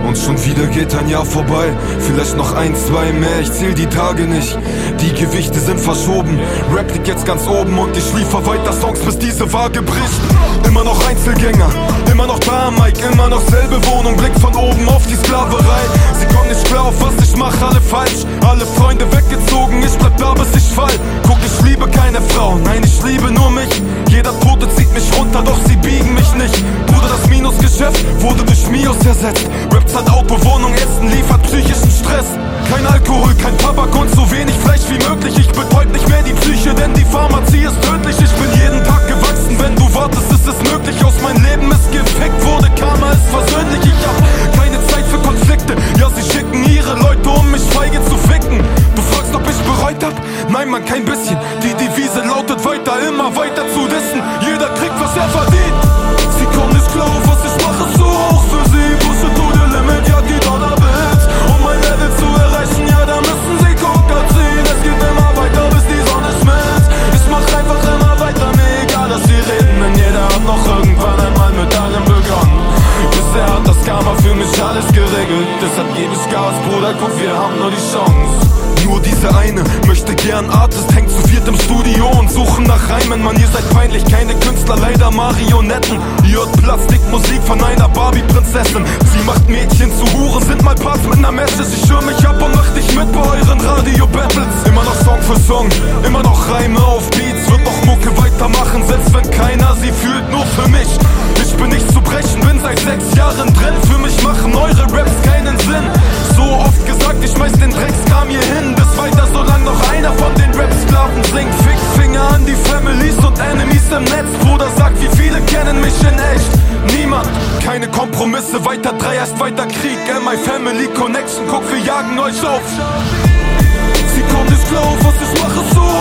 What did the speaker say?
Und schon wieder geht ein Jahr vorbei, vielleicht noch ein, zwei mehr, ich zähl die Tage nicht. Die Gewichte sind verschoben, Rap liegt jetzt ganz oben und ich liefer weiter Songs, bis diese Waage bricht. Immer noch Einzelgänger, immer noch da, Mike, immer noch selbe Wohnung, Blick von oben auf die Sklaverei. Sie kommen nicht klar auf was ich mach, alle falsch, alle Freunde weggezogen, ich bleib da bis ich fall. Guck, ich liebe keine Frau, nein, ich liebe nur mich. Jeder Tote zieht mich runter, doch sie biegen mich nicht. Bruder, das Minusgeschäft wurde durch Mios ersetzt. Rap zahlt Auto, Wohnung, Essen, liefert psychischen Stress. Kein Alkohol, kein Tabak und so wenig Fleisch wie möglich. Ich betäub nicht mehr die Psyche, denn die Pharmazie ist tödlich. Ich bin jeden Tag gewachsen, wenn du wartest, ist es möglich. Aus meinem Leben ist gefickt, wurde Karma ist versöhnlich. Ich hab keine Zeit für Konflikte, ja sie schicken ihre Leute, um mich feige zu ficken. Du fragst, ob ich bereut hab? Nein, Mann, kein bisschen. Die Devise lautet weiter, immer weiter zu dissen. Jeder kriegt, was er verdient. Sie kommen nicht klar auf, was ich mache, ist so hoch für sie. Pushe to the limit, ja die Dollar-Bills. Um mein Level zu erreichen, ja da müssen sie Coca ziehen. Es geht immer weiter, bis die Sonne schmilzt. Ich mach einfach immer weiter, mir egal, dass sie reden. Denn jeder hat noch irgendwann einmal mit allem begonnen. Bisher hat das Karma für mich alles geregelt. Deshalb gebe ich Gas, Bruder, guck, wir haben nur die Chance. Nur diese eine möchte gern Artist, hängt zu viert im Studio und suchen nach Reimen. Mann, ihr seid peinlich, keine Künstler, leider Marionetten. Ihr hört Plastikmusik von einer Barbie-Prinzessin. Sie macht Mädchen zu Huren, sind mal Parts mit ner Message. Ich schirm mich ab und mach dich mit bei euren Radio-Battles. Immer noch Song für Song, immer noch Reime auf Beats. Wird noch Mucke weitermachen, selbst wenn keiner sie fühlt, nur für mich. Ich bin nicht zu brechen, bin seit 6 Jahren drin. Für mich machen eure Raps keinen Sinn. So oft gesagt, ich schmeiß den Dreckskram hier hin. Bis weiter, solange noch einer von den Rap-Sklaven singt. Finger an die Families und Enemies im Netz. Bruder sagt, wie viele kennen mich in echt? Niemand, keine Kompromisse, weiter Drei, erst weiter Krieg. My Family Connection, guck, wir jagen euch auf. Sie kommen nicht klar auf, was ich mache, so